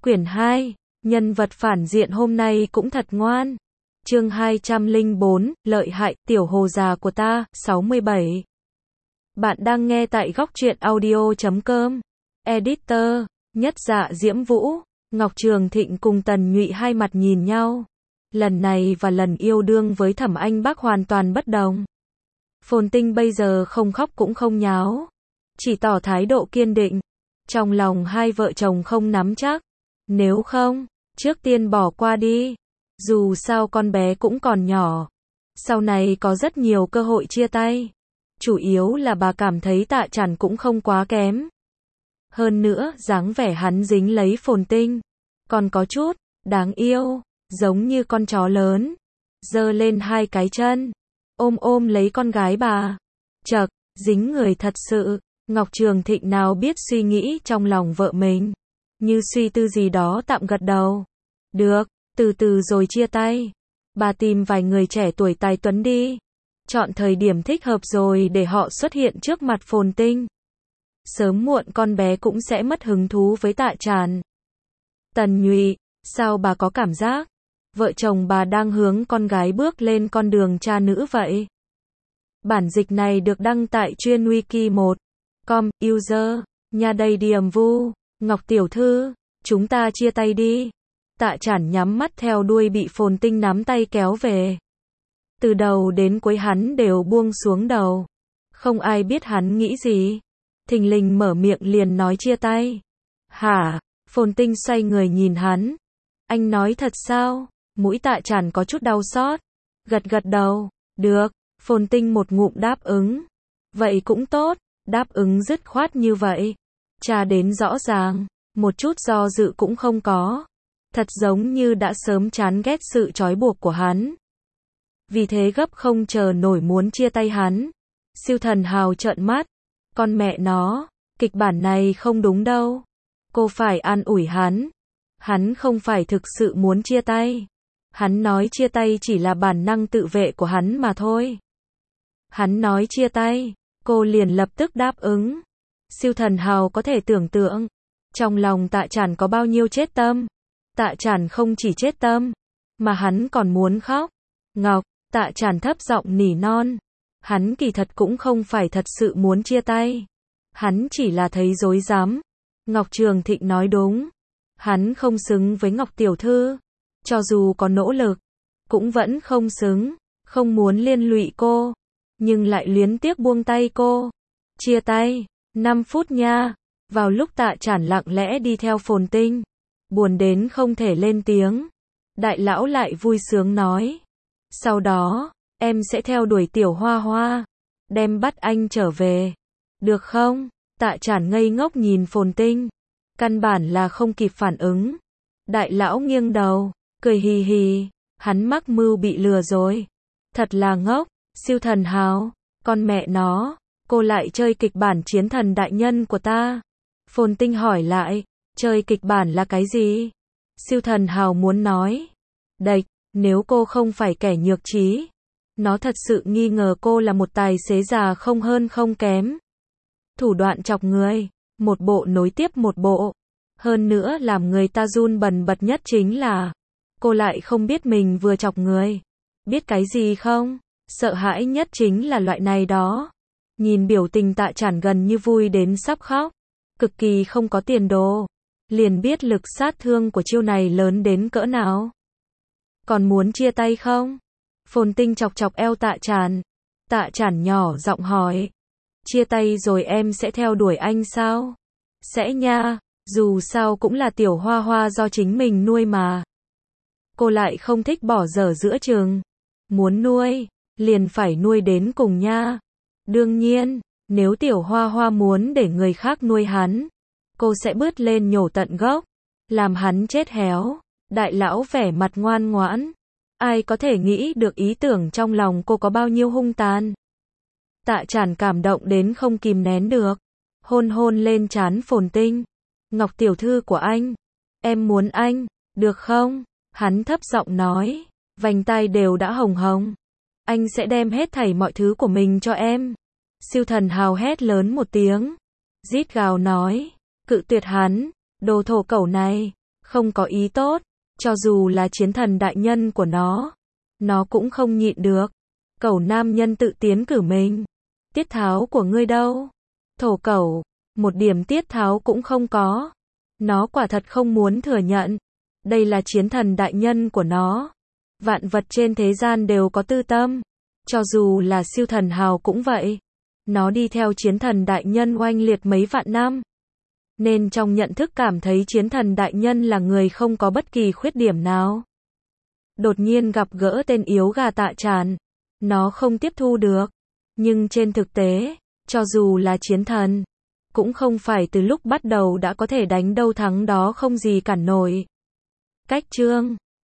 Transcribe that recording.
Quyển 2, nhân vật phản diện hôm nay cũng thật ngoan. Chương 204, lợi hại, tiểu hồ già của ta, 67. Bạn đang nghe tại góc truyện audio.com. Editor, Nhất Dạ Diễm Vũ, Ngọc Trường Thịnh cùng Tần Nhụy hai mặt nhìn nhau. Lần này và lần yêu đương với Thẩm Anh Bắc hoàn toàn bất đồng. Phồn Tinh bây giờ không khóc cũng không nháo, chỉ tỏ thái độ kiên định. Trong lòng hai vợ chồng không nắm chắc. Nếu không, trước tiên bỏ qua đi. Dù sao con bé cũng còn nhỏ. Sau này có rất nhiều cơ hội chia tay. Chủ yếu là bà cảm thấy Tạ Chản cũng không quá kém. Hơn nữa, dáng vẻ hắn dính lấy Phồn Tinh. Còn có chút đáng yêu, giống như con chó lớn. Giơ lên hai cái chân, ôm lấy con gái bà. Chậc, dính người thật sự. Ngọc Trường Thịnh nào biết suy nghĩ trong lòng vợ mình. Như suy tư gì đó tạm gật đầu. Được, từ từ rồi chia tay. Bà tìm vài người trẻ tuổi tài tuấn đi. Chọn thời điểm thích hợp rồi để họ xuất hiện trước mặt Phồn Tinh. Sớm muộn con bé cũng sẽ mất hứng thú với Tạ Chản. Tần Nhụy, sao bà có cảm giác vợ chồng bà đang hướng con gái bước lên con đường cha nữ vậy? Bản dịch này được đăng tại chuyên wiki 1.com, user, nhà đầy điểm vu, Ngọc tiểu thư, chúng ta chia tay đi. Tạ Chản nhắm mắt theo đuôi bị Phồn Tinh nắm tay kéo về. Từ đầu đến cuối hắn đều buông xuống đầu. Không ai biết hắn nghĩ gì. Thình lình mở miệng liền nói chia tay. Hả? Phồn Tinh xoay người nhìn hắn. Anh nói thật sao? Mũi Tạ Chản có chút đau xót. Gật đầu. Được. Phồn Tinh một ngụm đáp ứng. Vậy cũng tốt. Đáp ứng dứt khoát như vậy. Cha đến rõ ràng. Một chút do dự cũng không có. Thật giống như đã sớm chán ghét sự trói buộc của hắn. Vì thế gấp không chờ nổi muốn chia tay hắn. Siêu Thần Hào trợn mắt. Con mẹ nó, kịch bản này không đúng đâu. Cô phải an ủi hắn. Hắn không phải thực sự muốn chia tay. Hắn nói chia tay chỉ là bản năng tự vệ của hắn mà thôi. Hắn nói chia tay, cô liền lập tức đáp ứng. Siêu Thần Hào có thể tưởng tượng, trong lòng Tạ Chản có bao nhiêu chết tâm. Tạ Chản không chỉ chết tâm, mà hắn còn muốn khóc. Ngọc, Tạ Chản thấp giọng nỉ non. Hắn kỳ thật cũng không phải thật sự muốn chia tay. Hắn chỉ là thấy rối rắm. Ngọc Trường Thịnh nói đúng. Hắn không xứng với Ngọc tiểu thư. Cho dù có nỗ lực, cũng vẫn không xứng. Không muốn liên lụy cô, nhưng lại luyến tiếc buông tay cô. Chia tay, 5 phút nha. Vào lúc Tạ Chản lặng lẽ đi theo Phồn Tinh, buồn đến không thể lên tiếng. Đại lão lại vui sướng nói. Sau đó, em sẽ theo đuổi tiểu Hoa Hoa, đem bắt anh trở về. Được không? Tạ Chản ngây ngốc nhìn Phồn Tinh. Căn bản là không kịp phản ứng. Đại lão nghiêng đầu, cười hì hì. Hắn mắc mưu bị lừa rồi. Thật là ngốc. Siêu Thần Hào, con mẹ nó, cô lại chơi kịch bản chiến thần đại nhân của ta. Phồn Tinh hỏi lại, chơi kịch bản là cái gì? Siêu Thần Hào muốn nói. Đệch, nếu cô không phải kẻ nhược trí. Nó thật sự nghi ngờ cô là một tài xế già không hơn không kém. Thủ đoạn chọc người, một bộ nối tiếp một bộ. Hơn nữa làm người ta run bần bật nhất chính là, cô lại không biết mình vừa chọc người. Biết cái gì không? Sợ hãi nhất chính là loại này đó. Nhìn biểu tình Tạ Chản gần như vui đến sắp khóc. Cực kỳ không có tiền đồ. Liền biết lực sát thương của chiêu này lớn đến cỡ nào. Còn muốn chia tay không? Phồn Tinh chọc chọc eo Tạ Chản. Tạ Chản nhỏ giọng hỏi. Chia tay rồi em sẽ theo đuổi anh sao? Sẽ nha, dù sao cũng là tiểu Hoa Hoa do chính mình nuôi mà. Cô lại không thích bỏ dở giữa chừng. Muốn nuôi, liền phải nuôi đến cùng nha. Đương nhiên, nếu tiểu Hoa Hoa muốn để người khác nuôi hắn, cô sẽ bứt lên nhổ tận gốc, làm hắn chết héo. Đại lão vẻ mặt ngoan ngoãn. Ai có thể nghĩ được ý tưởng trong lòng cô có bao nhiêu hung tàn. Tạ Chản cảm động đến không kìm nén được. Hôn lên trán Phồn Tinh. Ngọc tiểu thư của anh, em muốn anh, được không? Hắn thấp giọng nói. Vành tai đều đã hồng hồng. Anh sẽ đem hết thảy mọi thứ của mình cho em. Siêu Thần Hào hét lớn một tiếng. Rít gào nói. Cự tuyệt hắn. Đồ thổ cẩu này. không có ý tốt, cho dù là chiến thần đại nhân của nó cũng không nhịn được. Cẩu nam nhân tự tiến cử mình. Tiết tháo của ngươi đâu? Thổ cẩu, một điểm tiết tháo cũng không có. Nó quả thật không muốn thừa nhận. Đây là chiến thần đại nhân của nó. Vạn vật trên thế gian đều có tư tâm. Cho dù là siêu thần hào cũng vậy. Nó đi theo chiến thần đại nhân oanh liệt mấy vạn năm. Nên trong nhận thức cảm thấy chiến thần đại nhân là người không có bất kỳ khuyết điểm nào. Đột nhiên gặp gỡ tên yếu gà Tạ Tràn. Nó không tiếp thu được. Nhưng trên thực tế, cho dù là chiến thần, cũng không phải từ lúc bắt đầu đã có thể đánh đâu thắng đó không gì cản nổi. Cách chương